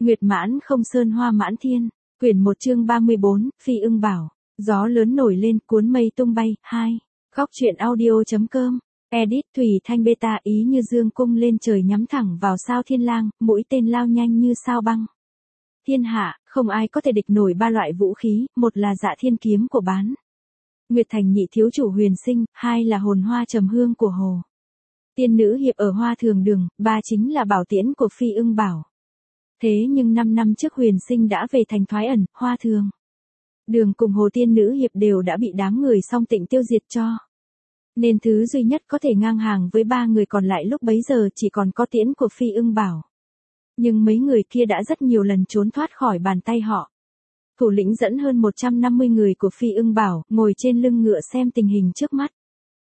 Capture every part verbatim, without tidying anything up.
Nguyệt mãn không sơn hoa mãn thiên, quyển một chương ba mươi bốn, Phi ưng bảo, gió lớn nổi lên cuốn mây tung bay, hai, khóc chuyện audio.com, edit Thủy Thanh Beta ý như dương cung lên trời nhắm thẳng vào sao thiên lang, mũi tên lao nhanh như sao băng. Thiên hạ, không ai có thể địch nổi ba loại vũ khí, một là dạ thiên kiếm của Bán Nguyệt Thành nhị thiếu chủ Huyền Sinh, hai là hồn hoa trầm hương của Hồ Tiên nữ hiệp ở Hoa Thường Đường, ba chính là bảo tiễn của Phi ưng bảo. Thế nhưng năm năm trước Huyền Sinh đã về thành Thoái Ẩn, Hoa Thường Đường cùng Hồ Tiên nữ hiệp đều đã bị đám người Song Tịnh tiêu diệt cho. Nên thứ duy nhất có thể ngang hàng với ba người còn lại lúc bấy giờ chỉ còn có tiễn của Phi ưng bảo. Nhưng mấy người kia đã rất nhiều lần trốn thoát khỏi bàn tay họ. Thủ lĩnh dẫn hơn một trăm năm mươi người của Phi ưng bảo, ngồi trên lưng ngựa xem tình hình trước mắt.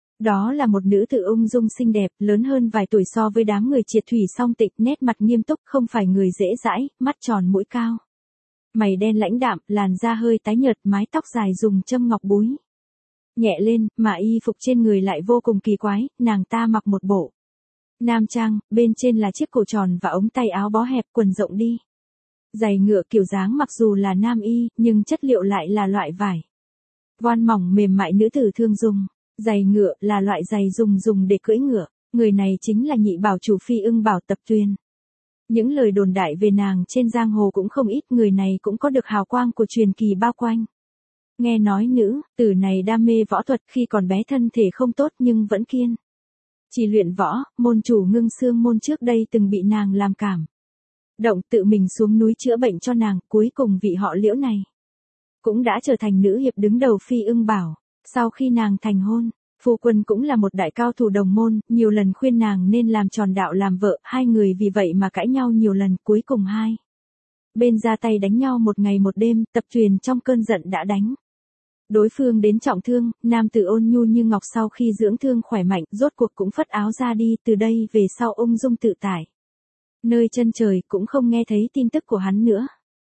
Đó là một nữ tử ung dung xinh đẹp, lớn hơn vài tuổi so với đám người Triệt Thủy Song Tịnh, nét mặt nghiêm túc, không phải người dễ dãi, mắt tròn mũi cao. Mày đen lãnh đạm, làn da hơi tái nhợt, mái tóc dài dùng châm ngọc búi nhẹ lên, mà y phục trên người lại vô cùng kỳ quái, nàng ta mặc một bộ nam trang, bên trên là chiếc cổ tròn và ống tay áo bó hẹp, quần rộng đi. Giày ngựa kiểu dáng mặc dù là nam y, nhưng chất liệu lại là loại vải voan mỏng mềm mại nữ tử thường dùng. Giày ngựa là loại giày dùng dùng để cưỡi ngựa, người này chính là nhị bảo chủ Phi ưng bảo Tập Tuyền. Những lời đồn đại về nàng trên giang hồ cũng không ít, người này cũng có được hào quang của truyền kỳ bao quanh. Nghe nói nữ tử này đam mê võ thuật, khi còn bé thân thể không tốt nhưng vẫn kiên chỉ luyện võ, môn chủ Ngưng Xương môn trước đây từng bị nàng làm cảm động tự mình xuống núi chữa bệnh cho nàng, cuối cùng vị họ Liễu này cũng đã trở thành nữ hiệp đứng đầu Phi ưng bảo. Sau khi nàng thành hôn, phu quân cũng là một đại cao thủ đồng môn, nhiều lần khuyên nàng nên làm tròn đạo làm vợ, hai người vì vậy mà cãi nhau nhiều lần, cuối cùng hai bên ra tay đánh nhau một ngày một đêm. Tập Tuyền trong cơn giận đã đánh đối phương đến trọng thương, nam tử ôn nhu như ngọc sau khi dưỡng thương khỏe mạnh, rốt cuộc cũng phất áo ra đi, từ đây về sau ung dung tự tại. Nơi chân trời cũng không nghe thấy tin tức của hắn nữa.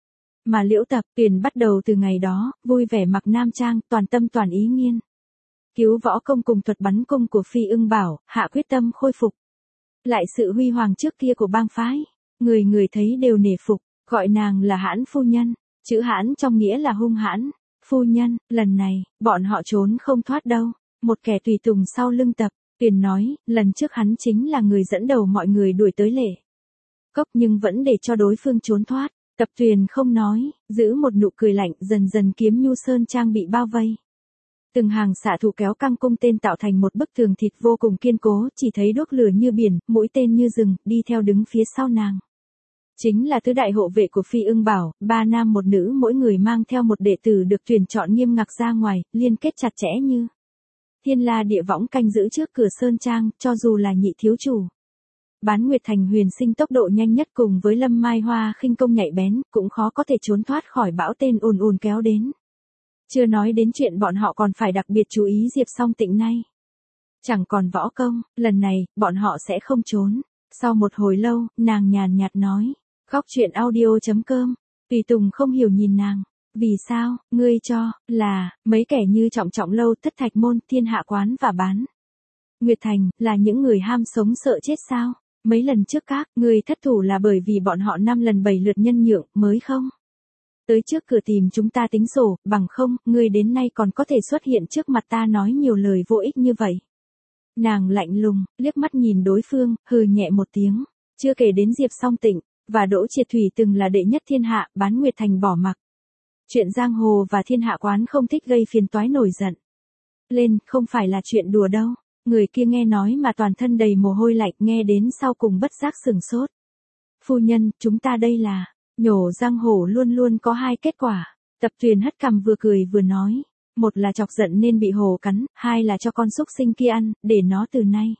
Mà Liễu Tập Tuyền bắt đầu từ ngày đó, vui vẻ mặc nam trang, toàn tâm toàn ý nghiên cứu võ công cùng thuật bắn cung của Phi ưng bảo, hạ quyết tâm khôi phục lại sự huy hoàng trước kia của bang phái. Người người thấy đều nể phục, gọi nàng là Hãn phu nhân, chữ Hãn trong nghĩa là hung hãn. Phu nhân, lần này, bọn họ trốn không thoát đâu. Một kẻ tùy tùng sau lưng Tập Tuyền nói, lần trước hắn chính là người dẫn đầu mọi người đuổi tới Lệ Cốc nhưng vẫn để cho đối phương trốn thoát. Tập Tuyền không nói, giữ một nụ cười lạnh, dần dần kiếm nhu sơn trang bị bao vây. Từng hàng xạ thủ kéo căng cung tên tạo thành một bức tường thịt vô cùng kiên cố, chỉ thấy đuốc lửa như biển, mũi tên như rừng, đi theo đứng phía sau nàng chính là tứ đại hộ vệ của Phi ưng bảo, ba nam một nữ, mỗi người mang theo một đệ tử được tuyển chọn nghiêm ngặt ra ngoài, liên kết chặt chẽ như thiên la địa võng canh giữ trước cửa sơn trang. Cho dù là nhị thiếu chủ Bán Nguyệt Thành Huyền Sinh tốc độ nhanh nhất cùng với Lâm Mai Hoa khinh công nhạy bén, cũng khó có thể trốn thoát khỏi bão tên ùn ùn kéo đến. Chưa nói đến chuyện bọn họ còn phải đặc biệt chú ý Diệp Song Tịnh nay chẳng còn võ công, lần này, bọn họ sẽ không trốn. Sau một hồi lâu, nàng nhàn nhạt nói, khóc chuyện audio.com, tùy tùng không hiểu nhìn nàng. Vì sao, ngươi cho, là, mấy kẻ như Trọng Trọng Lâu, Thất Thạch Môn, Thiên Hạ Quán và Bán Nguyệt Thành, là những người ham sống sợ chết sao? Mấy lần trước các, ngươi thất thủ là bởi vì bọn họ năm lần bảy lượt nhân nhượng, mới không? Tới trước cửa tìm chúng ta tính sổ, bằng không, ngươi đến nay còn có thể xuất hiện trước mặt ta nói nhiều lời vô ích như vậy. Nàng lạnh lùng, liếc mắt nhìn đối phương, hừ nhẹ một tiếng. Chưa kể đến Diệp Song Tịnh và Đỗ Triệt Thủy từng là đệ nhất thiên hạ, Bán Nguyệt Thành bỏ mặc chuyện giang hồ và Thiên Hạ Quán, không thích gây phiền toái nổi giận lên, không phải là chuyện đùa đâu. Người kia nghe nói mà toàn thân đầy mồ hôi lạnh, nghe đến sau cùng bất giác sửng sốt. Phu nhân, chúng ta đây là nhổ giang hồ luôn luôn có hai kết quả. Tập Tuyền hất cằm vừa cười vừa nói, một là chọc giận nên bị hổ cắn, hai là cho con súc sinh kia ăn, để nó từ nay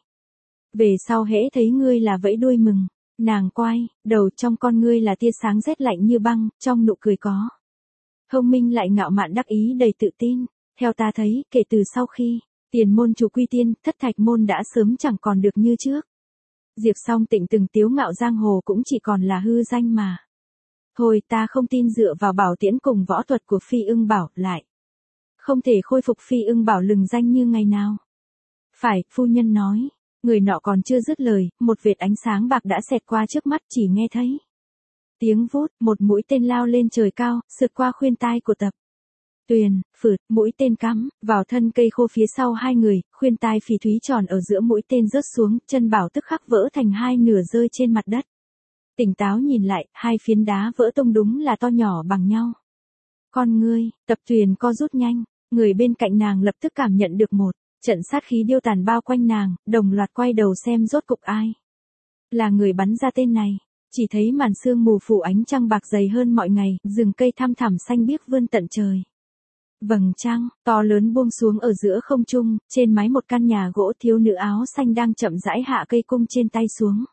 về sau hễ thấy ngươi là vẫy đuôi mừng. Nàng quay đầu, trong con ngươi là tia sáng rét lạnh như băng, trong nụ cười có thông minh lại ngạo mạn đắc ý đầy tự tin. Theo ta thấy, kể từ sau khi Tiền môn chủ quy tiên, Thất Thạch môn đã sớm chẳng còn được như trước. Diệp Song Tịnh từng tiếu ngạo giang hồ cũng chỉ còn là hư danh mà thôi. Ta không tin dựa vào bảo tiễn cùng võ thuật của Phi ưng bảo lại không thể khôi phục Phi ưng bảo lừng danh như ngày nào. Phải, phu nhân nói. Người nọ còn chưa dứt lời, một vệt ánh sáng bạc đã xẹt qua trước mắt, chỉ nghe thấy Tiếng vút, một mũi tên lao lên trời cao, sượt qua khuyên tai của Tập Tuyền, phượt, mũi tên cắm vào thân cây khô phía sau hai người, khuyên tai phỉ thúy tròn ở giữa mũi tên rớt xuống, chân bảo tức khắc vỡ thành hai nửa rơi trên mặt đất. Tỉnh táo nhìn lại, hai phiến đá vỡ tung đúng là to nhỏ bằng nhau. Con ngươi, Tập Tuyền co rút nhanh, người bên cạnh nàng lập tức cảm nhận được một trận sát khí điêu tàn bao quanh nàng, đồng loạt quay đầu xem rốt cục ai là người bắn ra tên này. Chỉ thấy màn sương mù phủ ánh trăng bạc dày hơn mọi ngày, rừng cây thăm thẳm xanh biếc vươn tận trời. Vầng trăng, to lớn buông xuống ở giữa không trung, trên mái một căn nhà gỗ thiếu nữ áo xanh đang chậm rãi hạ cây cung trên tay xuống.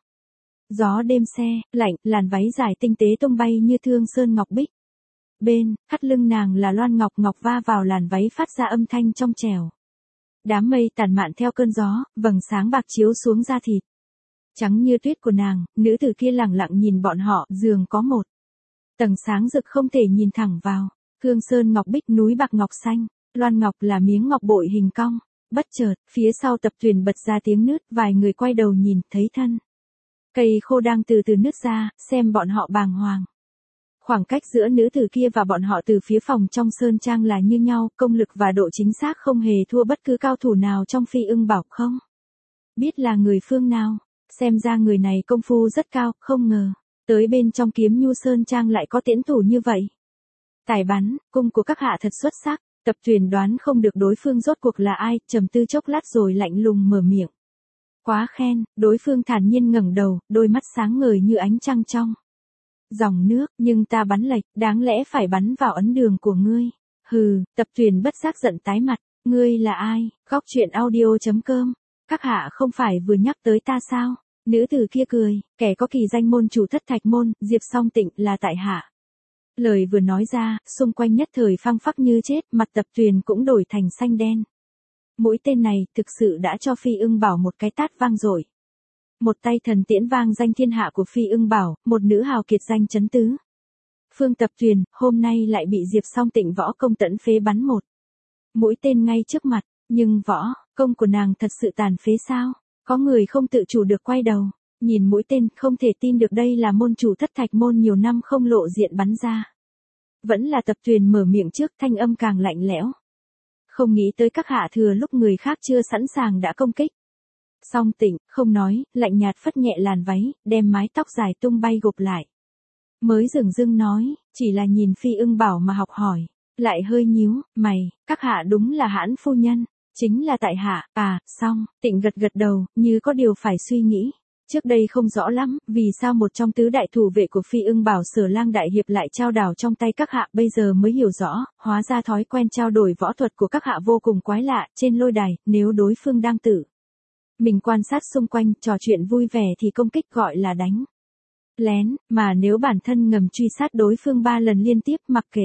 Gió đêm se, lạnh, làn váy dài tinh tế tung bay như thương sơn ngọc bích. Bên, thắt lưng nàng là loan ngọc ngọc va vào làn váy phát ra âm thanh trong trẻo. Đám mây tản mạn theo cơn gió, vầng sáng bạc chiếu xuống da thịt trắng như tuyết của nàng, nữ tử kia lẳng lặng nhìn bọn họ, giường có một tầng sáng rực không thể nhìn thẳng vào. Thương sơn ngọc bích, núi bạc ngọc xanh, loan ngọc là miếng ngọc bội hình cong. Bất chợt, phía sau Tập Tuyền bật ra tiếng nứt, vài người quay đầu nhìn, thấy thân cây khô đang từ từ nứt ra, xem bọn họ bàng hoàng. Khoảng cách giữa nữ tử kia và bọn họ từ phía phòng trong sơn trang là như nhau, công lực và độ chính xác không hề thua bất cứ cao thủ nào trong Phi Ưng Bảo. Không biết là người phương nào, xem ra người này công phu rất cao, không ngờ tới bên trong Kiếm Nhu Sơn trang lại có tiễn thủ như vậy. Tài bắn, cung của các hạ thật xuất sắc. Tập Tuyền đoán không được đối phương rốt cuộc là ai, trầm tư chốc lát rồi lạnh lùng mở miệng. Quá khen, đối phương thản nhiên ngẩng đầu, đôi mắt sáng ngời như ánh trăng trong dòng nước, nhưng ta bắn lệch, đáng lẽ phải bắn vào ấn đường của ngươi. Hừ, Tập Tuyền bất giác giận tái mặt, ngươi là ai? Góc truyện audio chấm com. Các hạ không phải vừa nhắc tới ta sao? Nữ tử kia cười, kẻ có kỳ danh môn chủ Thất Thạch môn, Diệp Song Tịnh là tại hạ. Lời vừa nói ra, xung quanh nhất thời phăng phắc như chết, mặt Tập Tuyền cũng đổi thành xanh đen. Mũi tên này thực sự đã cho Phi Ưng Bảo một cái tát vang dội. Một tay thần tiễn vang danh thiên hạ của Phi Ưng Bảo, một nữ hào kiệt danh chấn tứ phương. Tập Tuyền hôm nay lại bị Diệp Song Tịnh võ công tận phế bắn một mũi tên ngay trước mặt, nhưng võ công của nàng thật sự tàn phế sao? Có người không tự chủ được quay đầu, nhìn mũi tên, không thể tin được đây là môn chủ Thất Thạch môn nhiều năm không lộ diện bắn ra. Vẫn là Tập Tuyền mở miệng trước, thanh âm càng lạnh lẽo. Không nghĩ tới các hạ thừa lúc người khác chưa sẵn sàng đã công kích. Song Tịnh không nói, lạnh nhạt phất nhẹ làn váy, đem mái tóc dài tung bay gục lại. Mới dửng dưng nói, chỉ là nhìn Phi Ưng Bảo mà học hỏi, lại hơi nhíu mày, các hạ đúng là Hãn phu nhân. Chính là tại hạ. À, Song Tịnh gật gật đầu, như có điều phải suy nghĩ. Trước đây không rõ lắm, vì sao một trong tứ đại thủ vệ của Phi Ưng Bảo Sở Lang đại hiệp lại trao đảo trong tay các hạ, bây giờ mới hiểu rõ, hóa ra thói quen trao đổi võ thuật của các hạ vô cùng quái lạ. Trên lôi đài, nếu đối phương đang tự mình quan sát xung quanh, trò chuyện vui vẻ thì công kích gọi là đánh lén, mà nếu bản thân ngầm truy sát đối phương ba lần liên tiếp, mặc kệ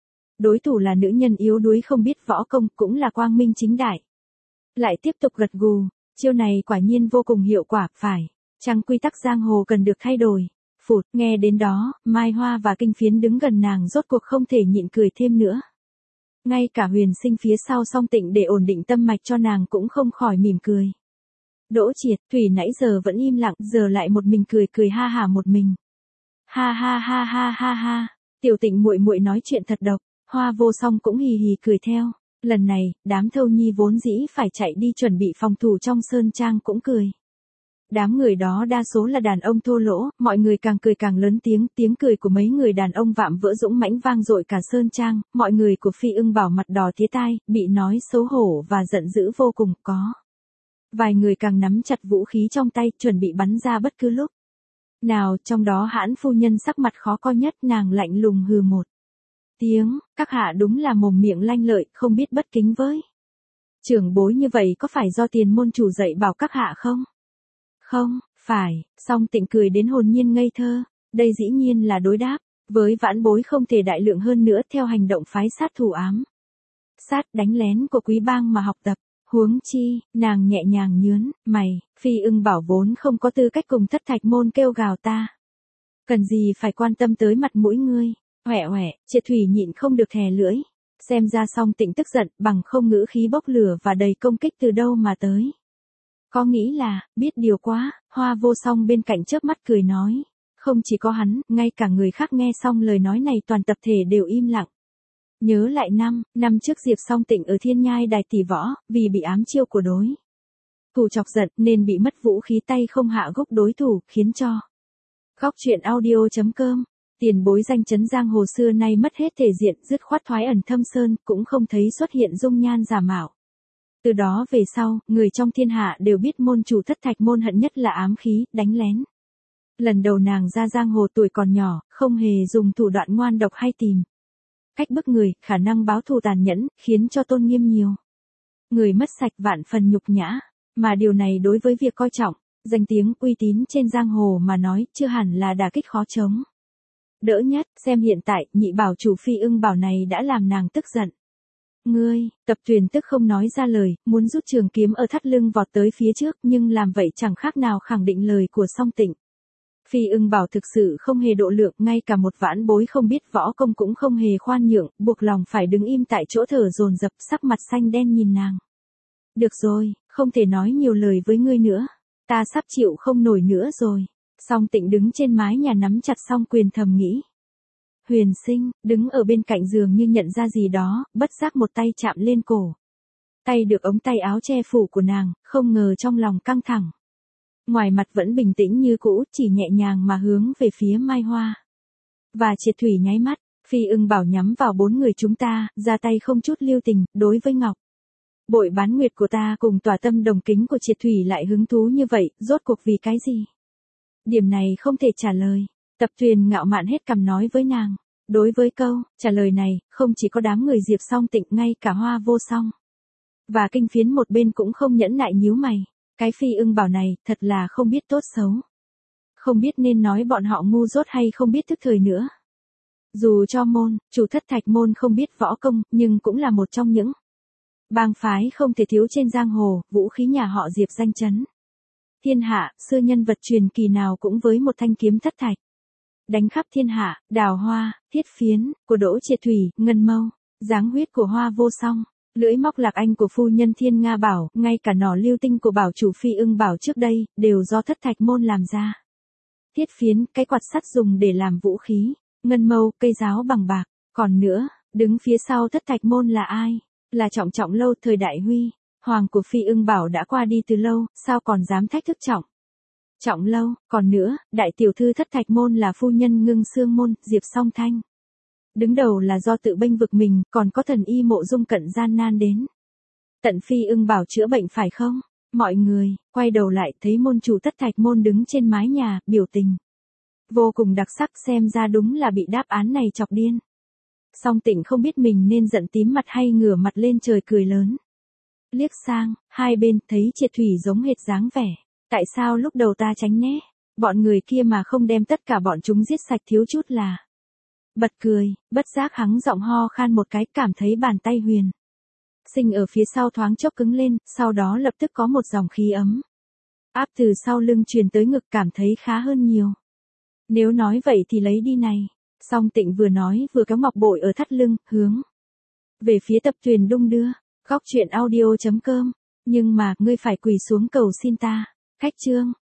đối thủ là nữ nhân yếu đuối không biết võ công, cũng là quang minh chính đại. Lại tiếp tục gật gù, chiêu này quả nhiên vô cùng hiệu quả, phải chăng quy tắc giang hồ cần được thay đổi? Phụt, nghe đến đó, Mai Hoa và Kinh Phiến đứng gần nàng rốt cuộc không thể nhịn cười thêm nữa. Ngay cả Huyền Sinh phía sau Song Tịnh để ổn định tâm mạch cho nàng cũng không khỏi mỉm cười. Đỗ Triệt, Thủy nãy giờ vẫn im lặng, giờ lại một mình cười cười ha hả một mình. Ha ha ha ha ha ha, Tiểu Tịnh muội muội nói chuyện thật độc. Hoa Vô Song cũng hì hì cười theo. Lần này, đám Thâu Nhi vốn dĩ phải chạy đi chuẩn bị phòng thủ trong sơn trang cũng cười. Đám người đó đa số là đàn ông thô lỗ, mọi người càng cười càng lớn tiếng, tiếng cười của mấy người đàn ông vạm vỡ dũng mãnh vang dội cả sơn trang, mọi người của Phi Ưng Bảo mặt đỏ tía tai, bị nói xấu hổ và giận dữ vô cùng, có vài người càng nắm chặt vũ khí trong tay, chuẩn bị bắn ra bất cứ lúc nào, trong đó Hãn phu nhân sắc mặt khó coi nhất, nàng lạnh lùng hừ một tiếng, các hạ đúng là mồm miệng lanh lợi, không biết bất kính với trưởng bối như vậy, có phải do tiền môn chủ dạy bảo các hạ không? Không, phải. Song Tịnh cười đến hồn nhiên ngây thơ, đây dĩ nhiên là đối đáp với vãn bối không thể đại lượng hơn nữa, theo hành động phái sát thủ ám sát đánh lén của Quý Bang mà học tập. Huống chi, nàng nhẹ nhàng nhướn mày, Phi Ưng Bảo vốn không có tư cách cùng Thất Thạch môn kêu gào ta, cần gì phải quan tâm tới mặt mũi ngươi. Hoẹ hoẹ, Triệt Thủy nhịn không được thè lưỡi. Xem ra Song Tịnh tức giận, bằng không ngữ khí bốc lửa và đầy công kích từ đâu mà tới. Có nghĩ là, biết điều quá, Hoa Vô Song bên cạnh chớp mắt cười nói. Không chỉ có hắn, ngay cả người khác nghe xong lời nói này toàn tập thể đều im lặng. Nhớ lại năm, năm trước Diệp Song Tịnh ở Thiên Nhai Đài tỷ võ, vì bị ám chiêu của đối thủ chọc giận nên bị mất vũ khí tay không hạ gục đối thủ, khiến cho Góc truyện audio.com, tiền bối danh chấn giang hồ xưa nay mất hết thể diện, dứt khoát thoái ẩn thâm sơn, cũng không thấy xuất hiện dung nhan giả mạo. Từ đó về sau, người trong thiên hạ đều biết môn chủ Thất Thạch môn hận nhất là ám khí, đánh lén. Lần đầu nàng ra giang hồ tuổi còn nhỏ, không hề dùng thủ đoạn ngoan độc hay tìm cách bức người, khả năng báo thù tàn nhẫn, khiến cho tôn nghiêm nhiều người mất sạch vạn phần nhục nhã, mà điều này đối với việc coi trọng danh tiếng uy tín trên giang hồ mà nói, chưa hẳn là đả kích khó chống. Đỡ nhất, xem hiện tại, nhị bảo chủ Phi Ưng Bảo này đã làm nàng tức giận. Ngươi, Tập Tuyền tức không nói ra lời, muốn rút trường kiếm ở thắt lưng vọt tới phía trước, nhưng làm vậy chẳng khác nào khẳng định lời của Song Tịnh. Phi Ưng Bảo thực sự không hề độ lượng, ngay cả một vãn bối không biết võ công cũng không hề khoan nhượng, buộc lòng phải đứng im tại chỗ thở dồn dập, sắc mặt xanh đen nhìn nàng. Được rồi, không thể nói nhiều lời với ngươi nữa, ta sắp chịu không nổi nữa rồi. Song Tịnh đứng trên mái nhà nắm chặt song quyền thầm nghĩ. Huyền Sinh, đứng ở bên cạnh giường như nhận ra gì đó, bất giác một tay chạm lên cổ. Tay được ống tay áo che phủ của nàng, không ngờ trong lòng căng thẳng. Ngoài mặt vẫn bình tĩnh như cũ, chỉ nhẹ nhàng mà hướng về phía Mai Hoa. Và Triệt Thủy nháy mắt, Phi Ưng Bảo nhắm vào bốn người chúng ta, ra tay không chút lưu tình, đối với Ngọc Bội Bán Nguyệt của ta cùng tỏa tâm đồng kính của Triệt Thủy lại hứng thú như vậy, rốt cuộc vì cái gì? Điểm này không thể trả lời. Tập Tuyền ngạo mạn hết cằm nói với nàng. Đối với câu trả lời này, không chỉ có đám người Diệp Song Tịnh, ngay cả Hoa Vô Song và Kinh Phiến một bên cũng không nhẫn nại nhíu mày. Cái Phi Ưng Bảo này, thật là không biết tốt xấu. Không biết nên nói bọn họ ngu dốt hay không biết thức thời nữa. Dù cho môn, chủ Thất Thạch môn không biết võ công, nhưng cũng là một trong những bang phái không thể thiếu trên giang hồ, vũ khí nhà họ Diệp danh chấn thiên hạ, xưa nhân vật truyền kỳ nào cũng với một thanh kiếm thất thạch đánh khắp thiên hạ, đào hoa, thiết phiến của Đỗ Triệt Thủy, ngân mâu, dáng huyết của Hoa Vô Song, lưỡi móc lạc anh của phu nhân Thiên Nga Bảo, ngay cả nỏ lưu tinh của bảo chủ Phi Ưng Bảo trước đây, đều do Thất Thạch môn làm ra. Thiết phiến, cái quạt sắt dùng để làm vũ khí, ngân mâu, cây giáo bằng bạc, còn nữa, đứng phía sau Thất Thạch môn là ai? Là Trọng Trọng Lâu thời Đại Huy, hoàng của Phi Ưng Bảo đã qua đi từ lâu, sao còn dám thách thức Trọng Trọng Lâu, còn nữa, đại tiểu thư Thất Thạch môn là phu nhân Ngưng Xương môn, Diệp Song Thanh. Đứng đầu là do tự bênh vực mình, còn có thần y Mộ Dung Cận gian nan đến tận Phi Ưng Bảo chữa bệnh phải không? Mọi người quay đầu lại thấy môn chủ Thất Thạch môn đứng trên mái nhà, biểu tình vô cùng đặc sắc, xem ra đúng là bị đáp án này chọc điên. Song Tịnh không biết mình nên giận tím mặt hay ngửa mặt lên trời cười lớn. Liếc sang, hai bên thấy Triệt Thủy giống hệt dáng vẻ. Tại sao lúc đầu ta tránh né bọn người kia mà không đem tất cả bọn chúng giết sạch, thiếu chút là bật cười, bất giác hắng giọng ho khan một cái, cảm thấy bàn tay Huyền Sinh ở phía sau thoáng chốc cứng lên, sau đó lập tức có một dòng khí ấm áp từ sau lưng truyền tới ngực, cảm thấy khá hơn nhiều. Nếu nói vậy thì lấy đi này. Song Tịnh vừa nói vừa kéo Ngọc Bội ở thắt lưng, hướng về phía Tập Tuyền đung đưa. Góc truyện audio.com. Nhưng mà, ngươi phải quỳ xuống cầu xin ta. Khách chương.